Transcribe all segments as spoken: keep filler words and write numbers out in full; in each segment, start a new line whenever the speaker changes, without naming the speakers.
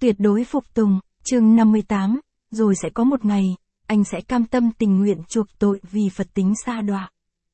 Tuyệt đối phục tùng, chương năm mươi tám, rồi sẽ có một ngày, anh sẽ cam tâm tình nguyện chuộc tội vì Phật tính sa đọa.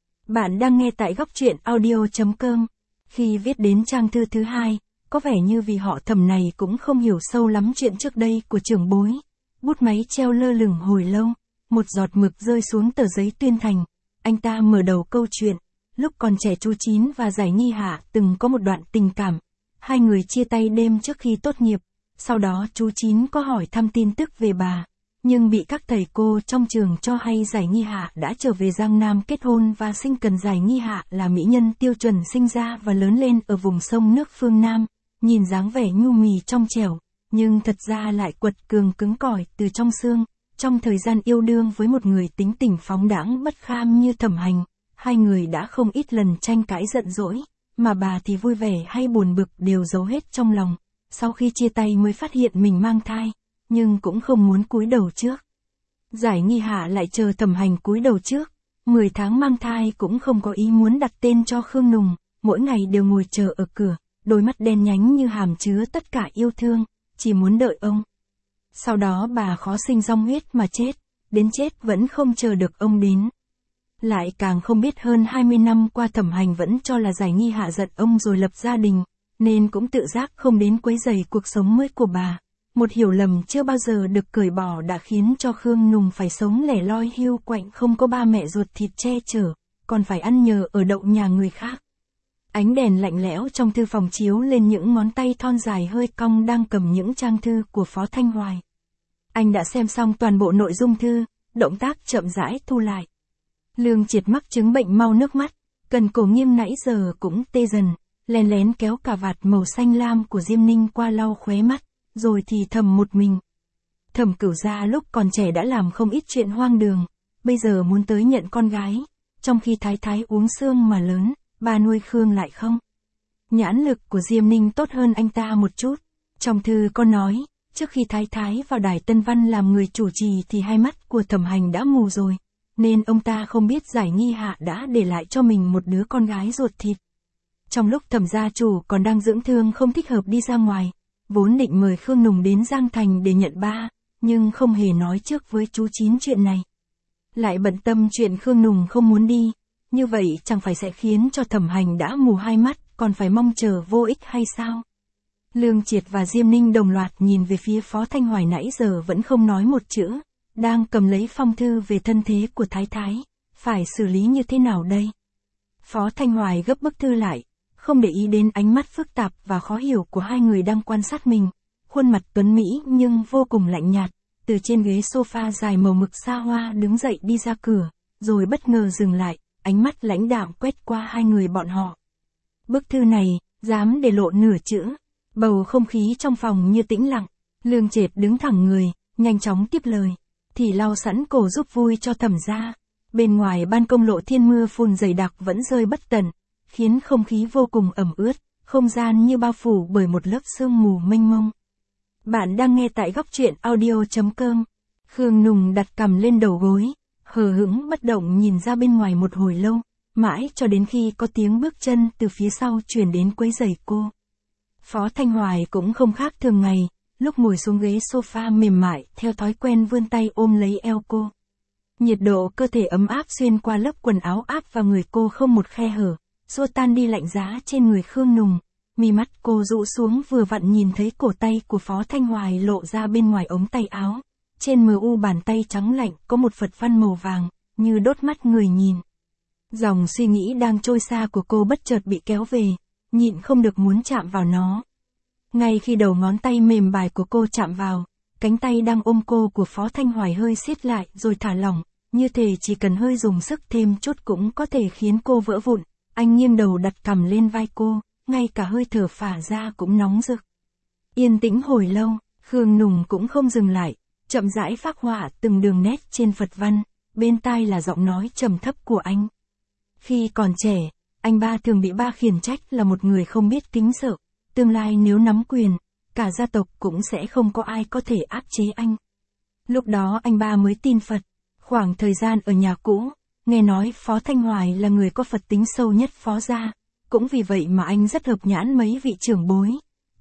Bạn đang nghe tại góc truyện audio chấm com. Khi viết đến trang thư thứ hai, có vẻ như vì họ Thẩm này cũng không hiểu sâu lắm chuyện trước đây của trưởng bối. Bút máy treo lơ lửng hồi lâu, một giọt mực rơi xuống tờ giấy tuyên thành. Anh ta mở đầu câu chuyện, lúc còn trẻ chú Chín và Giải Nghi Hạ từng có một đoạn tình cảm. Hai người chia tay đêm trước khi tốt nghiệp. Sau đó chú Chín có hỏi thăm tin tức về bà, nhưng bị các thầy cô trong trường cho hay Giải Nghi Hạ đã trở về Giang Nam kết hôn và sinh cần. Giải Nghi Hạ là mỹ nhân tiêu chuẩn sinh ra và lớn lên ở vùng sông nước phương Nam, nhìn dáng vẻ nhu mì trong trẻo, nhưng thật ra lại quật cường cứng cỏi từ trong xương. Trong thời gian yêu đương với một người tính tình phóng đãng bất kham như Thẩm Hành, hai người đã không ít lần tranh cãi giận dỗi, mà bà thì vui vẻ hay buồn bực đều giấu hết trong lòng. Sau khi chia tay mới phát hiện mình mang thai, nhưng cũng không muốn cúi đầu trước. Giải Nghi Hạ lại chờ Thẩm Hành cúi đầu trước, mười tháng mang thai cũng không có ý muốn đặt tên cho Khương Nùng, mỗi ngày đều ngồi chờ ở cửa, đôi mắt đen nhánh như hàm chứa tất cả yêu thương, chỉ muốn đợi ông. Sau đó bà khó sinh rong huyết mà chết, đến chết vẫn không chờ được ông đến. Lại càng không biết hơn hai mươi năm qua Thẩm Hành vẫn cho là Giải Nghi Hạ giận ông rồi lập gia đình, nên cũng tự giác không đến quấy rầy cuộc sống mới của bà. Một hiểu lầm chưa bao giờ được cởi bỏ đã khiến cho Khương Nùng phải sống lẻ loi hiu quạnh, không có ba mẹ ruột thịt che chở, còn phải ăn nhờ ở đậu nhà người khác. Ánh đèn lạnh lẽo trong thư phòng chiếu lên những ngón tay thon dài hơi cong đang cầm những trang thư của Phó Thanh Hoài. Anh đã xem xong toàn bộ nội dung thư, động tác chậm rãi thu lại. Lương Triệt mắc chứng bệnh mau nước mắt, cần cổ nghiêm nãy giờ cũng tê dần, lén lén kéo cà vạt màu xanh lam của Diêm Ninh qua lau khóe mắt, rồi thì thầm một mình. Thẩm Cửu Gia lúc còn trẻ đã làm không ít chuyện hoang đường, bây giờ muốn tới nhận con gái, trong khi Thái Thái uống xương mà lớn, bà nuôi Khương lại không. Nhãn lực của Diêm Ninh tốt hơn anh ta một chút. Trong thư có nói, trước khi Thái Thái vào Đài Tân Văn làm người chủ trì thì hai mắt của Thẩm Hành đã mù rồi, nên ông ta không biết Giải Nghi Hạ đã để lại cho mình một đứa con gái ruột thịt. Trong lúc Thẩm gia chủ còn đang dưỡng thương không thích hợp đi ra ngoài, vốn định mời Khương Nùng đến Giang Thành để nhận ba, nhưng không hề nói trước với chú Chín chuyện này. Lại bận tâm chuyện Khương Nùng không muốn đi, như vậy chẳng phải sẽ khiến cho Thẩm Hành đã mù hai mắt, còn phải mong chờ vô ích hay sao? Lương Triệt và Diêm Ninh đồng loạt nhìn về phía Phó Thanh Hoài nãy giờ vẫn không nói một chữ, đang cầm lấy phong thư về thân thế của Thái Thái, phải xử lý như thế nào đây? Phó Thanh Hoài gấp bức thư lại, không để ý đến ánh mắt phức tạp và khó hiểu của hai người đang quan sát mình. Khuôn mặt tuấn mỹ nhưng vô cùng lạnh nhạt, từ trên ghế sofa dài màu mực xa hoa đứng dậy đi ra cửa, rồi bất ngờ dừng lại, ánh mắt lãnh đạm quét qua hai người bọn họ. Bức thư này, dám để lộ nửa chữ. Bầu không khí trong phòng như tĩnh lặng. Lương Triệt đứng thẳng người, nhanh chóng tiếp lời. Thì lau sẵn cổ giúp vui cho Thẩm gia. Bên ngoài ban công Lộ Thiên mưa phùn dày đặc vẫn rơi bất tận, khiến không khí vô cùng ẩm ướt, không gian như bao phủ bởi một lớp sương mù mênh mông. Bạn đang nghe tại góc truyện audio chấm com. Khương Nùng đặt cằm lên đầu gối, hờ hững bất động nhìn ra bên ngoài một hồi lâu, mãi cho đến khi có tiếng bước chân từ phía sau truyền đến quấy rầy cô. Phó Thanh Hoài cũng không khác thường ngày, lúc ngồi xuống ghế sofa mềm mại, theo thói quen vươn tay ôm lấy eo cô. Nhiệt độ cơ thể ấm áp xuyên qua lớp quần áo áp vào người cô không một khe hở, xua tan đi lạnh giá trên người Khương Nùng. Mi mắt cô rũ xuống vừa vặn nhìn thấy cổ tay của Phó Thanh Hoài lộ ra bên ngoài ống tay áo. Trên mờ u bàn tay trắng lạnh có một Phật văn màu vàng, như đốt mắt người nhìn. Dòng suy nghĩ đang trôi xa của cô bất chợt bị kéo về, nhịn không được muốn chạm vào nó. Ngay khi đầu ngón tay mềm bài của cô chạm vào, cánh tay đang ôm cô của Phó Thanh Hoài hơi siết lại rồi thả lỏng, như thể chỉ cần hơi dùng sức thêm chút cũng có thể khiến cô vỡ vụn. Anh nghiêng đầu đặt cằm lên vai cô, ngay cả hơi thở phả ra cũng nóng rực. Yên tĩnh hồi lâu, Khương Nùng cũng không dừng lại, chậm rãi phác họa từng đường nét trên Phật văn, bên tai là giọng nói trầm thấp của anh. Khi còn trẻ, anh ba thường bị ba khiển trách là một người không biết kính sợ, tương lai nếu nắm quyền, cả gia tộc cũng sẽ không có ai có thể áp chế anh. Lúc đó anh ba mới tin Phật, khoảng thời gian ở nhà cũ, nghe nói Phó Thanh Hoài là người có Phật tính sâu nhất Phó gia, cũng vì vậy mà anh rất hợp nhãn mấy vị trưởng bối,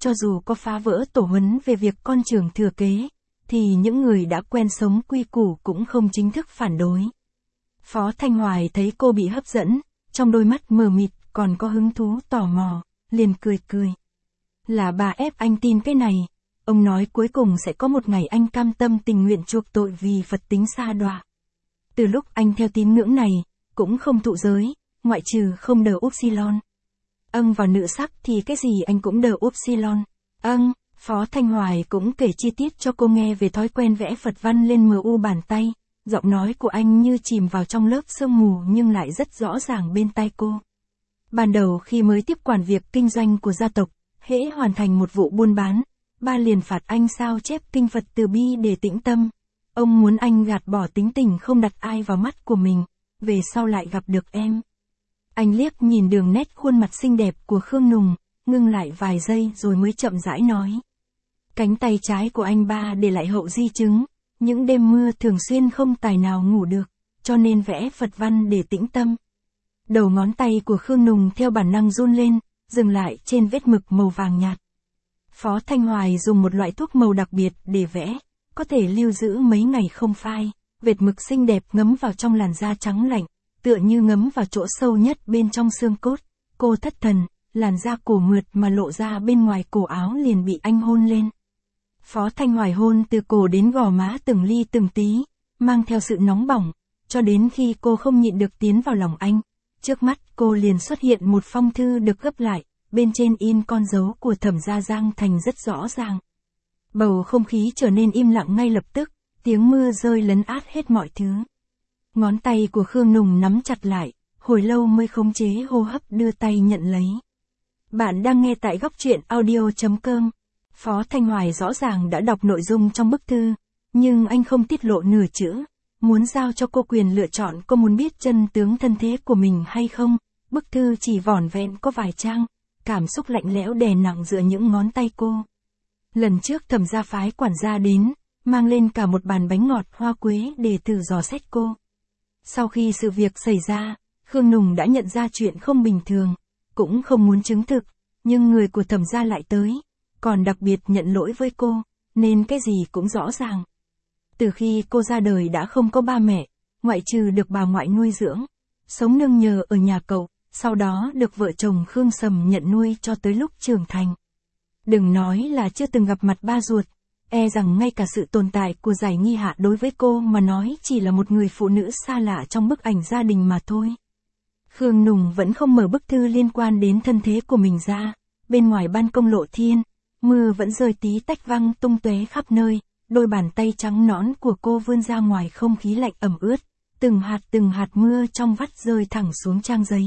cho dù có phá vỡ tổ huấn về việc con trưởng thừa kế, thì những người đã quen sống quy củ cũng không chính thức phản đối. Phó Thanh Hoài thấy cô bị hấp dẫn, trong đôi mắt mờ mịt còn có hứng thú tò mò, liền cười cười. Là bà ép anh tin cái này, ông nói cuối cùng sẽ có một ngày anh cam tâm tình nguyện chuộc tội vì Phật tính sa đọa. Từ lúc anh theo tín ngưỡng này, cũng không thụ giới, ngoại trừ không đờ upsilon. Âng vào nữ sắc thì cái gì anh cũng đờ upsilon. Âng, Phó Thanh Hoài cũng kể chi tiết cho cô nghe về thói quen vẽ Phật văn lên mờ u bàn tay, giọng nói của anh như chìm vào trong lớp sương mù nhưng lại rất rõ ràng bên tai cô. Ban đầu khi mới tiếp quản việc kinh doanh của gia tộc, hễ hoàn thành một vụ buôn bán, ba liền phạt anh sao chép kinh Phật từ bi để tĩnh tâm. Ông muốn anh gạt bỏ tính tình không đặt ai vào mắt của mình, về sau lại gặp được em. Anh liếc nhìn đường nét khuôn mặt xinh đẹp của Khương Nùng, ngưng lại vài giây rồi mới chậm rãi nói. Cánh tay trái của anh ba để lại hậu di chứng, những đêm mưa thường xuyên không tài nào ngủ được, cho nên vẽ Phật văn để tĩnh tâm. Đầu ngón tay của Khương Nùng theo bản năng run lên, dừng lại trên vết mực màu vàng nhạt. Phó Thanh Hoài dùng một loại thuốc màu đặc biệt để vẽ, có thể lưu giữ mấy ngày không phai, vệt mực xinh đẹp ngấm vào trong làn da trắng lạnh, tựa như ngấm vào chỗ sâu nhất bên trong xương cốt. Cô thất thần, làn da cổ mượt mà lộ ra bên ngoài cổ áo liền bị anh hôn lên. Phó Thanh Hoài hôn từ cổ đến gò má từng ly từng tí, mang theo sự nóng bỏng, cho đến khi cô không nhịn được tiến vào lòng anh. Trước mắt cô liền xuất hiện một phong thư được gấp lại, bên trên in con dấu của Thẩm Gia Giang Thành rất rõ ràng. Bầu không khí trở nên im lặng ngay lập tức, tiếng mưa rơi lấn át hết mọi thứ. Ngón tay của Khương Nùng nắm chặt lại, hồi lâu mới khống chế hô hấp đưa tay nhận lấy. Bạn đang nghe tại góc truyện audio chấm com. Phó Thanh Hoài rõ ràng đã đọc nội dung trong bức thư, nhưng anh không tiết lộ nửa chữ, muốn giao cho cô quyền lựa chọn cô muốn biết chân tướng thân thế của mình hay không. Bức thư chỉ vỏn vẹn có vài trang, cảm xúc lạnh lẽo đè nặng giữa những ngón tay cô. Lần trước Thẩm gia phái quản gia đến, mang lên cả một bàn bánh ngọt hoa quế để thử dò xét cô. Sau khi sự việc xảy ra, Khương Nùng đã nhận ra chuyện không bình thường, cũng không muốn chứng thực, nhưng người của Thẩm gia lại tới, còn đặc biệt nhận lỗi với cô, nên cái gì cũng rõ ràng. Từ khi cô ra đời đã không có ba mẹ, ngoại trừ được bà ngoại nuôi dưỡng, sống nương nhờ ở nhà cậu, sau đó được vợ chồng Khương Sầm nhận nuôi cho tới lúc trưởng thành. Đừng nói là chưa từng gặp mặt ba ruột, e rằng ngay cả sự tồn tại của Giải Nghi Hạ đối với cô mà nói chỉ là một người phụ nữ xa lạ trong bức ảnh gia đình mà thôi. Khương Nùng vẫn không mở bức thư liên quan đến thân thế của mình ra, bên ngoài ban công lộ thiên, mưa vẫn rơi tí tách văng tung tóe khắp nơi, đôi bàn tay trắng nõn của cô vươn ra ngoài không khí lạnh ẩm ướt, từng hạt từng hạt mưa trong vắt rơi thẳng xuống trang giấy.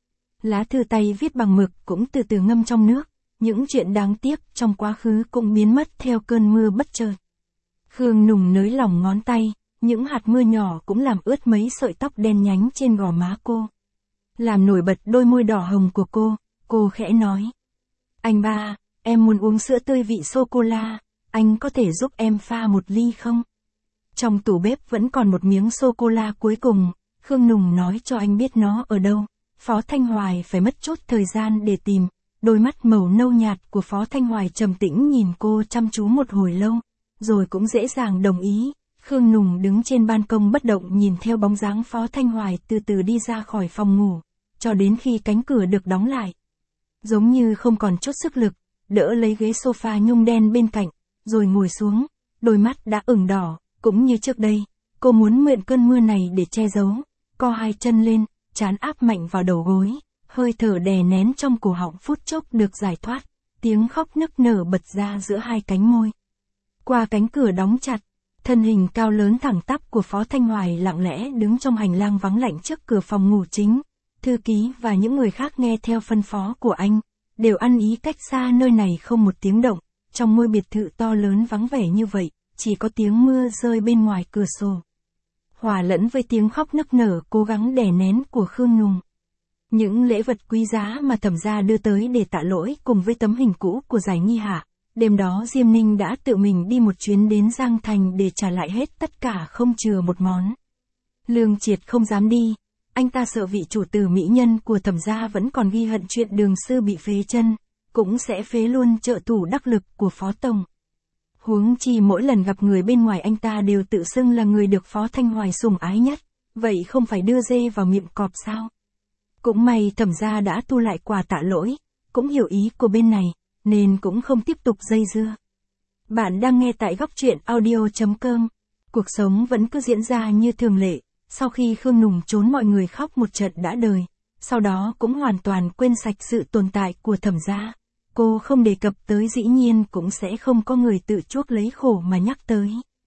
Lá thư tay viết bằng mực cũng từ từ ngâm trong nước, những chuyện đáng tiếc trong quá khứ cũng biến mất theo cơn mưa bất chợt. Khương Nùng nới lỏng ngón tay, những hạt mưa nhỏ cũng làm ướt mấy sợi tóc đen nhánh trên gò má cô. Làm nổi bật đôi môi đỏ hồng của cô, cô khẽ nói. Anh ba, em muốn uống sữa tươi vị sô-cô-la, anh có thể giúp em pha một ly không? Trong tủ bếp vẫn còn một miếng sô-cô-la cuối cùng, Khương Nùng nói cho anh biết nó ở đâu. Phó Thanh Hoài phải mất chút thời gian để tìm, đôi mắt màu nâu nhạt của Phó Thanh Hoài trầm tĩnh nhìn cô chăm chú một hồi lâu, rồi cũng dễ dàng đồng ý. Khương Nùng đứng trên ban công bất động nhìn theo bóng dáng Phó Thanh Hoài từ từ đi ra khỏi phòng ngủ, cho đến khi cánh cửa được đóng lại. Giống như không còn chút sức lực, đỡ lấy ghế sofa nhung đen bên cạnh, rồi ngồi xuống, đôi mắt đã ửng đỏ, cũng như trước đây, cô muốn mượn cơn mưa này để che giấu, co hai chân lên, trán áp mạnh vào đầu gối, hơi thở đè nén trong cổ họng phút chốc được giải thoát, tiếng khóc nức nở bật ra giữa hai cánh môi. Qua cánh cửa đóng chặt, thân hình cao lớn thẳng tắp của Phó Thanh Hoài lặng lẽ đứng trong hành lang vắng lạnh trước cửa phòng ngủ chính. Thư ký và những người khác nghe theo phân phó của anh, đều ăn ý cách xa nơi này không một tiếng động, trong ngôi biệt thự to lớn vắng vẻ như vậy, chỉ có tiếng mưa rơi bên ngoài cửa sổ. Hòa lẫn với tiếng khóc nức nở cố gắng đè nén của Khương Nùng. Những lễ vật quý giá mà Thẩm gia đưa tới để tạ lỗi cùng với tấm hình cũ của Giải Nghi Hạ, đêm đó Diêm Ninh đã tự mình đi một chuyến đến Giang Thành để trả lại hết tất cả không chừa một món. Lương Triệt không dám đi, anh ta sợ vị chủ tử mỹ nhân của Thẩm gia vẫn còn ghi hận chuyện Đường Sư bị phế chân, cũng sẽ phế luôn trợ thủ đắc lực của Phó Tổng. Huống chi mỗi lần gặp người bên ngoài anh ta đều tự xưng là người được Phó Thanh Hoài sủng ái nhất, vậy không phải đưa dê vào miệng cọp sao? Cũng may Thẩm gia đã thu lại quà tạ lỗi, cũng hiểu ý của bên này, nên cũng không tiếp tục dây dưa. Bạn đang nghe tại góc truyện audio chấm com. Cuộc sống vẫn cứ diễn ra như thường lệ, sau khi Khương Nùng trốn mọi người khóc một trận đã đời, sau đó cũng hoàn toàn quên sạch sự tồn tại của Thẩm gia. Cô không đề cập tới dĩ nhiên cũng sẽ không có người tự chuốc lấy khổ mà nhắc tới.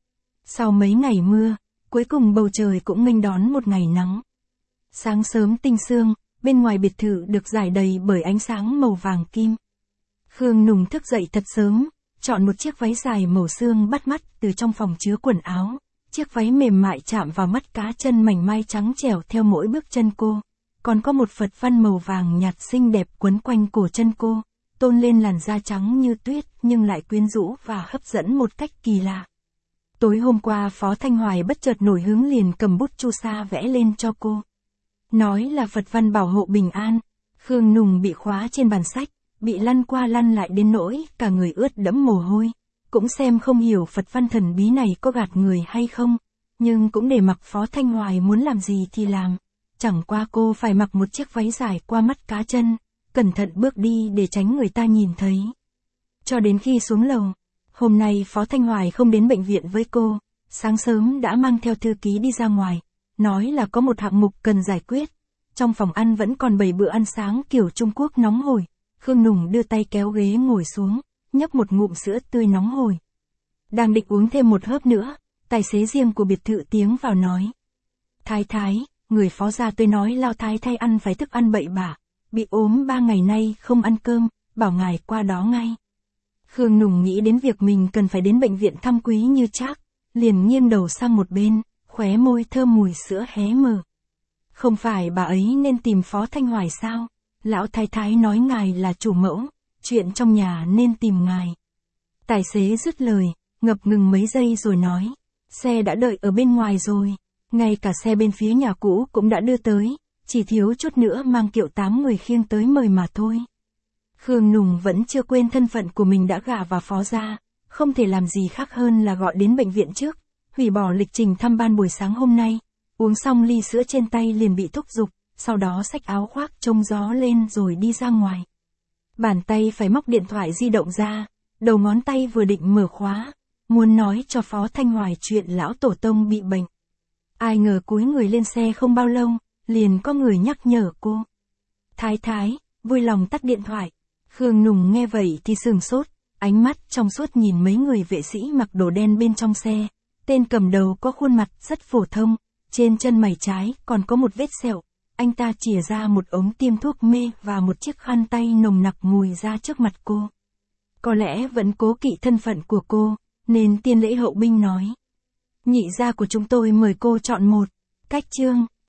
Sau mấy ngày mưa, cuối cùng bầu trời cũng nghênh đón một ngày nắng. Sáng sớm tinh sương, bên ngoài biệt thự được rải đầy bởi ánh sáng màu vàng kim. Khương Nùng thức dậy thật sớm, chọn một chiếc váy dài màu sương bắt mắt từ trong phòng chứa quần áo. Chiếc váy mềm mại chạm vào mắt cá chân mảnh mai trắng trẻo theo mỗi bước chân cô. Còn có một phật văn màu vàng nhạt xinh đẹp quấn quanh cổ chân cô, tôn lên làn da trắng như tuyết nhưng lại quyến rũ và hấp dẫn một cách kỳ lạ. Tối hôm qua Phó Thanh Hoài bất chợt nổi hứng liền cầm bút chu sa vẽ lên cho cô. Nói là Phật văn bảo hộ bình an. Khương Nùng bị khóa trên bàn sách, bị lăn qua lăn lại đến nỗi cả người ướt đẫm mồ hôi. Cũng xem không hiểu Phật văn thần bí này có gạt người hay không, nhưng cũng để mặc Phó Thanh Hoài muốn làm gì thì làm. Chẳng qua cô phải mặc một chiếc váy dài qua mắt cá chân, cẩn thận bước đi để tránh người ta nhìn thấy. Cho đến khi xuống lầu, hôm nay Phó Thanh Hoài không đến bệnh viện với cô, sáng sớm đã mang theo thư ký đi ra ngoài, nói là có một hạng mục cần giải quyết. Trong phòng ăn vẫn còn bày bữa ăn sáng kiểu Trung Quốc nóng hổi, Khương Nùng đưa tay kéo ghế ngồi xuống, nhấp một ngụm sữa tươi nóng hổi. Đang định uống thêm một hớp nữa, tài xế riêng của biệt thự tiếng vào nói. Thái thái, người Phó gia tôi nói Lao thái thái ăn phải thức ăn bậy bạ, bị ốm ba ngày nay không ăn cơm, bảo ngài qua đó ngay. Khương Nùng nghĩ đến việc mình cần phải đến bệnh viện thăm Quý Như Trác, liền nghiêng đầu sang một bên, khóe môi thơm mùi sữa hé mở. Không phải bà ấy nên tìm Phó Thanh Hoài sao? Lão thái thái nói ngài là chủ mẫu, chuyện trong nhà nên tìm ngài. Tài xế dứt lời, ngập ngừng mấy giây rồi nói, xe đã đợi ở bên ngoài rồi, ngay cả xe bên phía nhà cũ cũng đã đưa tới, chỉ thiếu chút nữa mang kiệu tám người khiêng tới mời mà thôi. Khương Nùng vẫn chưa quên thân phận của mình đã gả vào Phó gia, không thể làm gì khác hơn là gọi đến bệnh viện trước, hủy bỏ lịch trình thăm ban buổi sáng hôm nay, uống xong ly sữa trên tay liền bị thúc giục, sau đó xách áo khoác trông gió lên rồi đi ra ngoài. Bàn tay phải móc điện thoại di động ra, đầu ngón tay vừa định mở khóa, muốn nói cho Phó Thanh Hoài chuyện lão tổ tông bị bệnh. Ai ngờ cúi người lên xe không bao lâu, liền có người nhắc nhở cô. Thái thái, vui lòng tắt điện thoại. Khương Nùng nghe vậy thì sừng sốt, ánh mắt trong suốt nhìn mấy người vệ sĩ mặc đồ đen bên trong xe. Tên cầm đầu có khuôn mặt rất phổ thông, trên chân mày trái còn có một vết sẹo. Anh ta chìa ra một ống tiêm thuốc mê và một chiếc khăn tay nồng nặc mùi ra trước mặt cô. Có lẽ vẫn cố kỵ thân phận của cô, nên tiên lễ hậu binh nói. Nhị gia của chúng tôi mời cô chọn một. Cách chương.